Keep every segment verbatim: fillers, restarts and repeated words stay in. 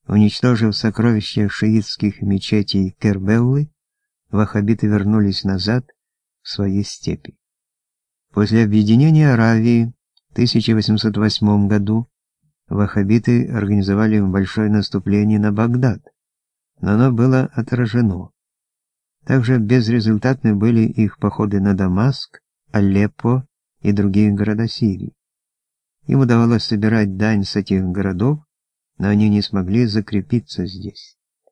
Уничтожив сокровища шиитских мечетей Кербеллы, ваххабиты вернулись назад в свои степи. После объединения Аравии в тысяча восемьсот восьмом году ваххабиты организовали большое наступление на Багдад, но оно было отражено. Также безрезультатны были их походы на Дамаск, Алеппо и другие города Сирии. Им удавалось собирать дань с этих городов, но они не смогли закрепиться здесь.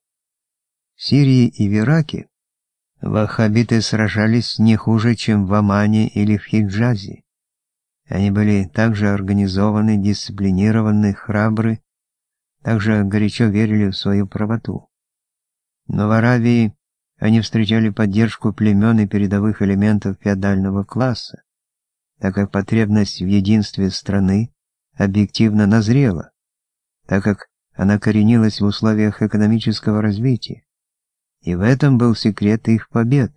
В Сирии и в Ираке ваххабиты сражались не хуже, чем в Омане или в Хиджазе. Они были также организованы, дисциплинированы, храбры, также горячо верили в свою правоту. Но в Аравии они встречали поддержку племен и передовых элементов феодального класса, так как потребность в единстве страны объективно назрела, так как она коренилась в условиях экономического развития. И в этом был секрет их побед.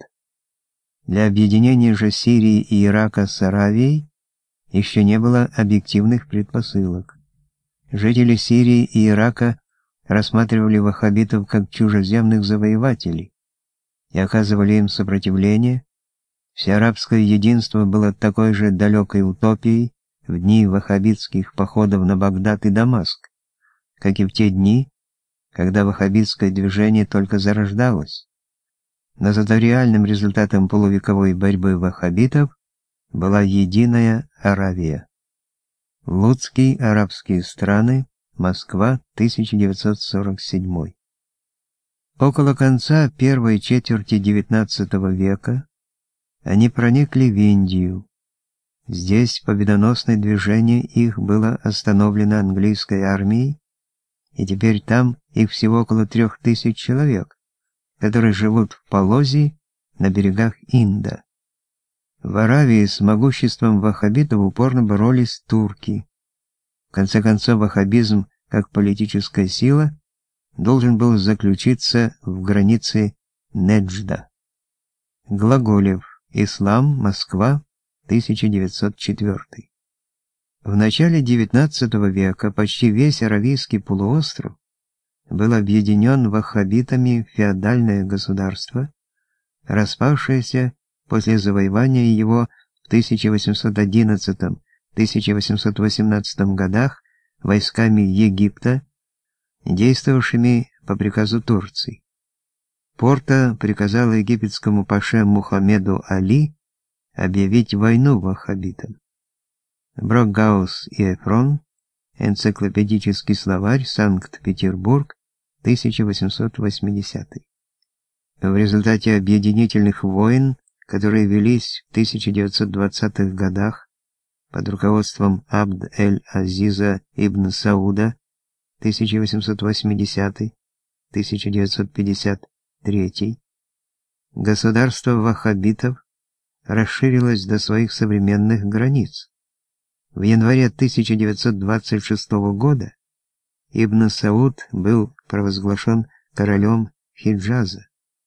Для объединения же Сирии и Ирака с Аравией еще не было объективных предпосылок. Жители Сирии и Ирака рассматривали ваххабитов как чужеземных завоевателей и оказывали им сопротивление. Всеарабское единство было такой же далекой утопией в дни ваххабитских походов на Багдад и Дамаск, как и в те дни, когда ваххабитское движение только зарождалось. Но зато реальным результатом полувековой борьбы ваххабитов была единая Аравия. Лудские арабские страны, Москва, тысяча девятьсот сорок седьмой. Около конца первой четверти девятнадцатого века они проникли в Индию. Здесь победоносное движение их было остановлено английской армией, и теперь там их всего около трех тысяч человек, которые живут в Полози на берегах Инда. В Аравии с могуществом ваххабитов упорно боролись турки. В конце концов, ваххабизм, как политическая сила, должен был заключиться в границе Неджда. Глаголев. Ислам. Москва. тысяча девятьсот четвёртый. В начале девятнадцатого века почти весь Аравийский полуостров был объединен ваххабитами в феодальное государство, распавшееся после завоевания его в тысяча восемьсот одиннадцатом — тысяча восемьсот восемнадцатом годах войсками Египта, действовавшими по приказу Турции. Порта приказала египетскому паше Мухаммеду Али объявить войну ваххабитам. Брокгаус и Эфрон. Энциклопедический словарь. Санкт-Петербург. тысяча восемьсот восьмидесятый. В результате объединительных войн, которые велись в тысяча девятьсот двадцатых годах под руководством Абд-эль-Азиза ибн Сауда тысяча восемьсот восьмидесятый — тысяча девятьсот пятьдесят третий, государство ваххабитов расширилось до своих современных границ. В январе тысяча девятьсот двадцать шестого года Ибн Сауд был провозглашен королем Хиджаза,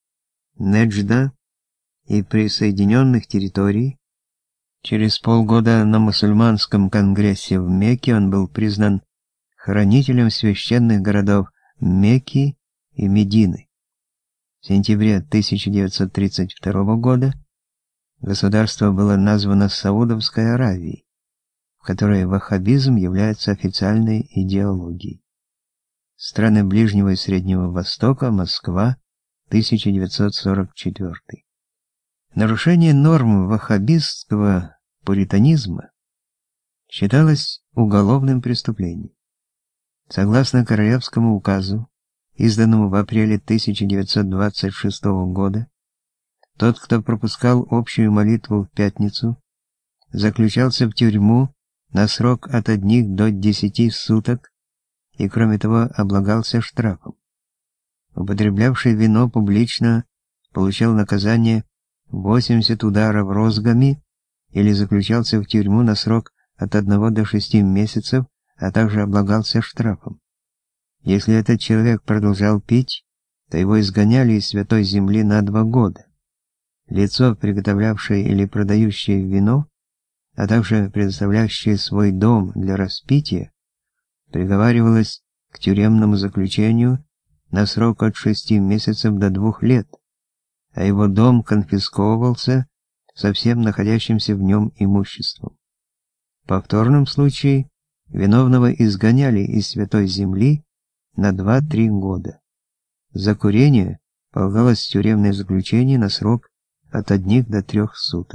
Неджда и присоединенных территорий. Через полгода на мусульманском конгрессе в Мекке он был признан хранителем священных городов Мекки и Медины. В сентябре тысяча девятьсот тридцать второго года государство было названо Саудовской Аравией, в которой ваххабизм является официальной идеологией. Страны Ближнего и Среднего Востока, Москва, тысяча девятьсот сорок четвёртый. Нарушение норм ваххабистского пуританизма считалось уголовным преступлением. Согласно Королевскому указу, изданному в апреле тысяча девятьсот двадцать шестого года, тот, кто пропускал общую молитву в пятницу, заключался в тюрьму на срок от одних до десяти суток и, кроме того, облагался штрафом. Употреблявший вино публично получал наказание восемьдесят ударов розгами или заключался в тюрьму на срок от одного до шести месяцев, а также облагался штрафом. Если этот человек продолжал пить, то его изгоняли из Святой Земли на два года. Лицо, приготовлявшее или продающее вино, а также предоставляющее свой дом для распития, приговаривалось к тюремному заключению на срок от шести месяцев до двух лет, а его дом конфисковывался со всем находящимся в нем имуществом. В повторном случае виновного изгоняли из Святой Земли на два-три года. За курение полагалось тюремное заключение на срок от одних до трех суток.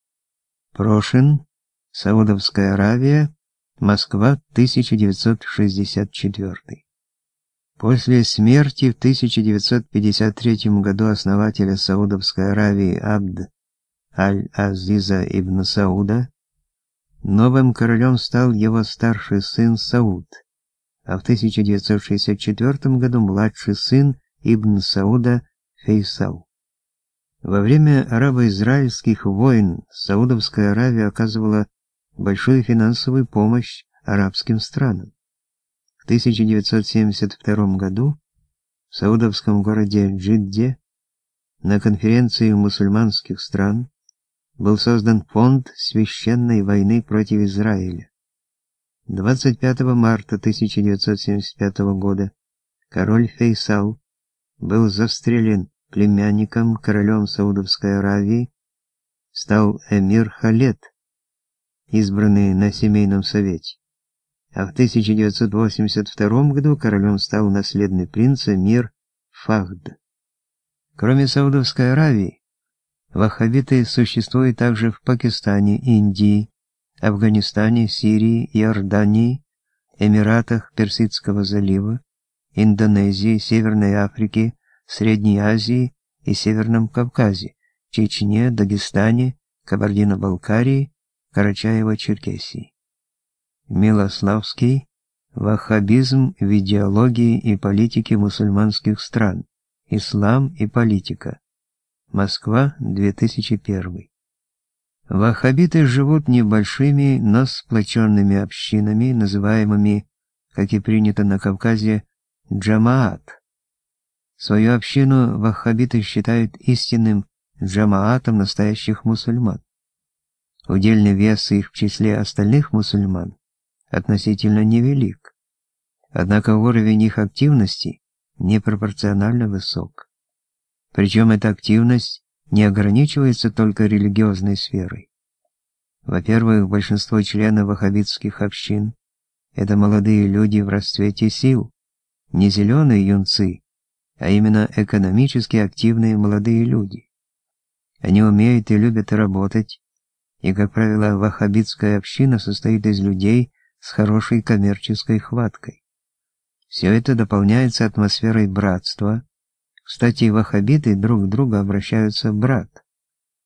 Прошин, Саудовская Аравия, Москва, тысяча девятьсот шестьдесят четвёртый. После смерти в тысяча девятьсот пятьдесят третьем году основателя Саудовской Аравии Абд аль-Азиза ибн Сауда новым королем стал его старший сын Сауд, а в тысяча девятьсот шестьдесят четвёртом году младший сын ибн Сауда Фейсал. Во время арабо-израильских войн Саудовская Аравия оказывала большую финансовую помощь арабским странам. В тысяча девятьсот семьдесят втором году в саудовском городе Джидде на конференции мусульманских стран был создан фонд священной войны против Израиля. двадцать пятого марта тысяча девятьсот семьдесят пятого года король Фейсал был застрелен племянником королем Саудовской Аравии, стал эмир Халед, избранный на семейном совете. А в тысяча девятьсот восемьдесят втором году королем стал наследный принц эмир Фахд. Кроме Саудовской Аравии, ваххабиты существуют также в Пакистане, Индии, Афганистане, Сирии, Иордании, Эмиратах Персидского залива, Индонезии, Северной Африке, Средней Азии и Северном Кавказе, Чечне, Дагестане, Кабардино-Балкарии, Карачаево-Черкесии. Милославский. Ваххабизм в идеологии и политике мусульманских стран. Ислам и политика. Москва, две тысячи первый. Ваххабиты живут небольшими, но сплоченными общинами, называемыми, как и принято на Кавказе, джамаат. Свою общину ваххабиты считают истинным джамаатом настоящих мусульман. Удельный вес их в числе остальных мусульман относительно невелик, однако уровень их активности непропорционально высок. Причем эта активность не ограничивается только религиозной сферой. Во-первых, большинство членов ваххабитских общин – это молодые люди в расцвете сил, не зеленые юнцы, а именно экономически активные молодые люди. Они умеют и любят работать, и, как правило, ваххабитская община состоит из людей с хорошей коммерческой хваткой. Все это дополняется атмосферой братства. Кстати, ваххабиты друг к другу обращаются брат.